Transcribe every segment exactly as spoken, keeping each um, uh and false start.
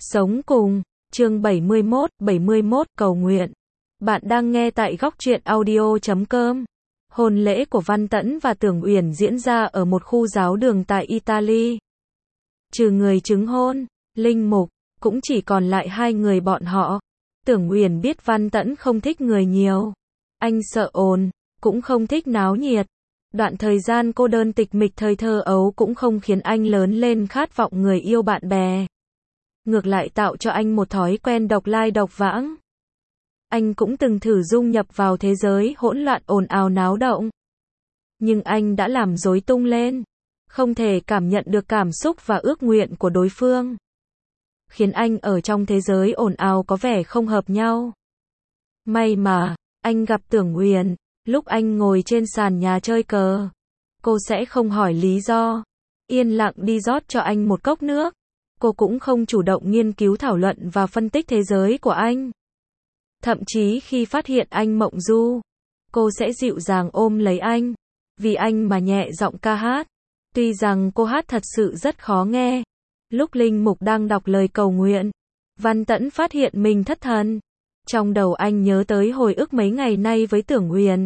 Sống cùng, chương bảy mươi mốt, bảy mươi mốt, cầu nguyện. Bạn đang nghe tại góc truyện audio chấm com. Hôn lễ của Văn Tẫn và Tưởng Uyển diễn ra ở một khu giáo đường tại Italy. Trừ người chứng hôn, linh mục, cũng chỉ còn lại hai người bọn họ. Tưởng Uyển biết Văn Tẫn không thích người nhiều. Anh sợ ồn, cũng không thích náo nhiệt. Đoạn thời gian cô đơn tịch mịch thời thơ ấu cũng không khiến anh lớn lên khát vọng người yêu bạn bè. Ngược lại tạo cho anh một thói quen độc lai độc vãng. Anh cũng từng thử dung nhập vào thế giới hỗn loạn ồn ào náo động. Nhưng anh đã làm rối tung lên. Không thể cảm nhận được cảm xúc và ước nguyện của đối phương. Khiến anh ở trong thế giới ồn ào có vẻ không hợp nhau. May mà, anh gặp Tưởng Uyển, lúc anh ngồi trên sàn nhà chơi cờ. Cô sẽ không hỏi lý do. Yên lặng đi rót cho anh một cốc nước. Cô cũng không chủ động nghiên cứu thảo luận và phân tích thế giới của anh. Thậm chí khi phát hiện anh mộng du, cô sẽ dịu dàng ôm lấy anh. Vì anh mà nhẹ giọng ca hát. Tuy rằng cô hát thật sự rất khó nghe. Lúc linh mục đang đọc lời cầu nguyện, Văn Tẫn phát hiện mình thất thần. Trong đầu anh nhớ tới hồi ức mấy ngày nay với Tưởng Uyển.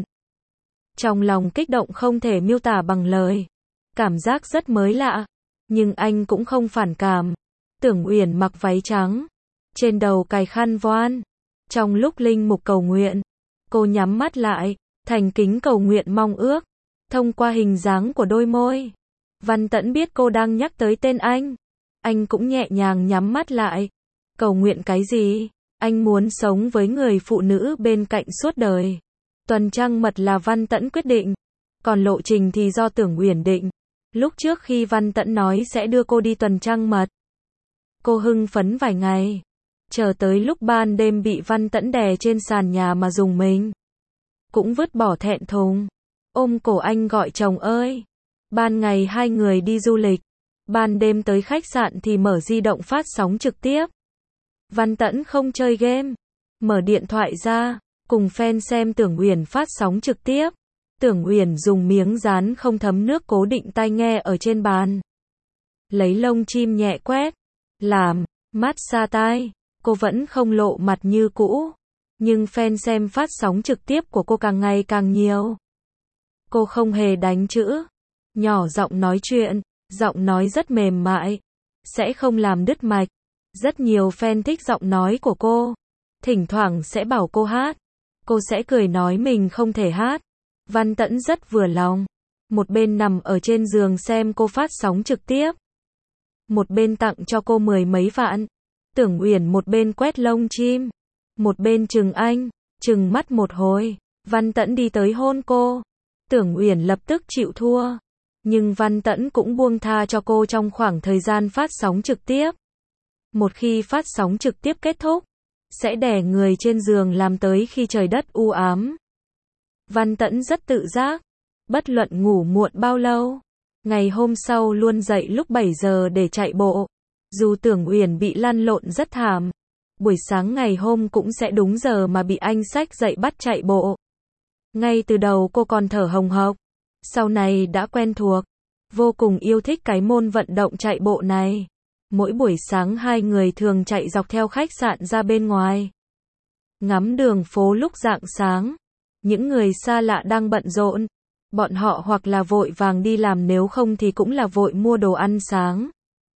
Trong lòng kích động không thể miêu tả bằng lời. Cảm giác rất mới lạ. Nhưng anh cũng không phản cảm. Tưởng Uyển mặc váy trắng. Trên đầu cài khăn voan. Trong lúc linh mục cầu nguyện, cô nhắm mắt lại, thành kính cầu nguyện mong ước. Thông qua hình dáng của đôi môi, Văn Tẫn biết cô đang nhắc tới tên anh. Anh cũng nhẹ nhàng nhắm mắt lại. Cầu nguyện cái gì? Anh muốn sống với người phụ nữ bên cạnh suốt đời. Tuần trăng mật là Văn Tẫn quyết định. Còn lộ trình thì do Tưởng Uyển định. Lúc trước khi Văn Tẫn nói sẽ đưa cô đi tuần trăng mật, cô hưng phấn vài ngày. Chờ tới lúc ban đêm bị Văn Tẫn đè trên sàn nhà mà dùng mình. Cũng vứt bỏ thẹn thùng. Ôm cổ anh gọi chồng ơi. Ban ngày hai người đi du lịch. Ban đêm tới khách sạn thì mở di động phát sóng trực tiếp. Văn Tẫn không chơi game. Mở điện thoại ra, cùng fan xem Tưởng Uyển phát sóng trực tiếp. Tưởng Uyển dùng miếng dán không thấm nước cố định tai nghe ở trên bàn. Lấy lông chim nhẹ quét. Làm, massage tai. Cô vẫn không lộ mặt như cũ. Nhưng fan xem phát sóng trực tiếp của cô càng ngày càng nhiều. Cô không hề đánh chữ. Nhỏ giọng nói chuyện. Giọng nói rất mềm mại. Sẽ không làm đứt mạch. Rất nhiều fan thích giọng nói của cô. Thỉnh thoảng sẽ bảo cô hát. Cô sẽ cười nói mình không thể hát. Văn Tẫn rất vừa lòng. Một bên nằm ở trên giường xem cô phát sóng trực tiếp. Một bên tặng cho cô mười mấy vạn. Tưởng Uyển một bên quét lông chim. Một bên chừng anh. Chừng mắt một hồi. Văn Tẫn đi tới hôn cô. Tưởng Uyển lập tức chịu thua. Nhưng Văn Tẫn cũng buông tha cho cô trong khoảng thời gian phát sóng trực tiếp. Một khi phát sóng trực tiếp kết thúc, sẽ đè người trên giường làm tới khi trời đất u ám. Văn Tẫn rất tự giác. Bất luận ngủ muộn bao lâu, ngày hôm sau luôn dậy lúc bảy giờ để chạy bộ. Dù Tưởng Uyển bị lăn lộn rất thảm, buổi sáng ngày hôm cũng sẽ đúng giờ mà bị anh xách dậy bắt chạy bộ. Ngay từ đầu cô còn thở hồng hộc, sau này đã quen thuộc, vô cùng yêu thích cái môn vận động chạy bộ này. Mỗi buổi sáng hai người thường chạy dọc theo khách sạn ra bên ngoài. Ngắm đường phố lúc rạng sáng. Những người xa lạ đang bận rộn. Bọn họ hoặc là vội vàng đi làm nếu không thì cũng là vội mua đồ ăn sáng.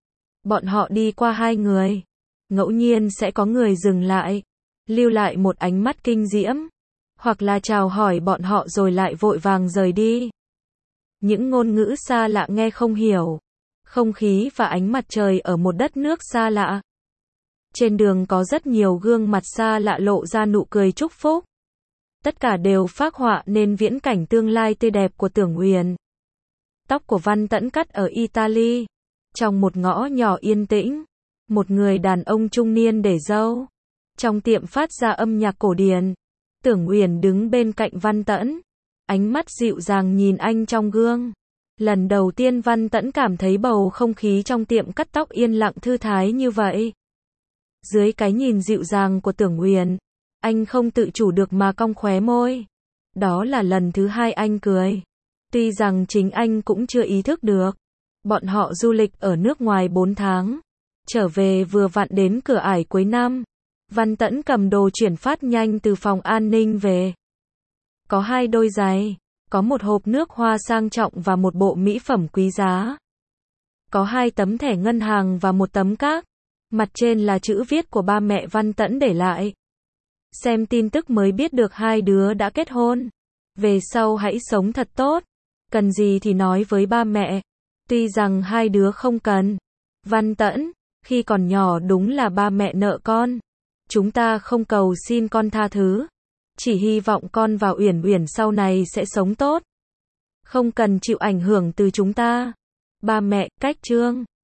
Bọn họ đi qua hai người. Ngẫu nhiên sẽ có người dừng lại. Lưu lại một ánh mắt kinh diễm. Hoặc là chào hỏi bọn họ rồi lại vội vàng rời đi. Những ngôn ngữ xa lạ nghe không hiểu. Không khí và ánh mặt trời ở một đất nước xa lạ. Trên đường có rất nhiều gương mặt xa lạ lộ ra nụ cười chúc phúc. Tất cả đều phác họa nên viễn cảnh tương lai tươi đẹp của Tưởng Uyển. Tóc của Văn Tẫn cắt ở Italy. Trong một ngõ nhỏ yên tĩnh. Một người đàn ông trung niên để râu. Trong tiệm phát ra âm nhạc cổ điển. Tưởng Uyển đứng bên cạnh Văn Tẫn. Ánh mắt dịu dàng nhìn anh trong gương. Lần đầu tiên Văn Tẫn cảm thấy bầu không khí trong tiệm cắt tóc yên lặng thư thái như vậy. Dưới cái nhìn dịu dàng của Tưởng Uyển, anh không tự chủ được mà cong khóe môi. Đó là lần thứ hai anh cười. Tuy rằng chính anh cũng chưa ý thức được. Bọn họ du lịch ở nước ngoài bốn tháng. Trở về vừa vặn đến cửa ải cuối năm. Văn Tẫn cầm đồ chuyển phát nhanh từ phòng an ninh về. Có hai đôi giày, có một hộp nước hoa sang trọng và một bộ mỹ phẩm quý giá. Có hai tấm thẻ ngân hàng và một tấm cát. Mặt trên là chữ viết của ba mẹ Văn Tẫn để lại. Xem tin tức mới biết được hai đứa đã kết hôn. Về sau hãy sống thật tốt. Cần gì thì nói với ba mẹ. Tuy rằng hai đứa không cần. Văn Tẫn, khi còn nhỏ đúng là ba mẹ nợ con. Chúng ta không cầu xin con tha thứ. Chỉ hy vọng con và Uyển Uyển sau này sẽ sống tốt. Không cần chịu ảnh hưởng từ chúng ta. Ba mẹ, cách chương.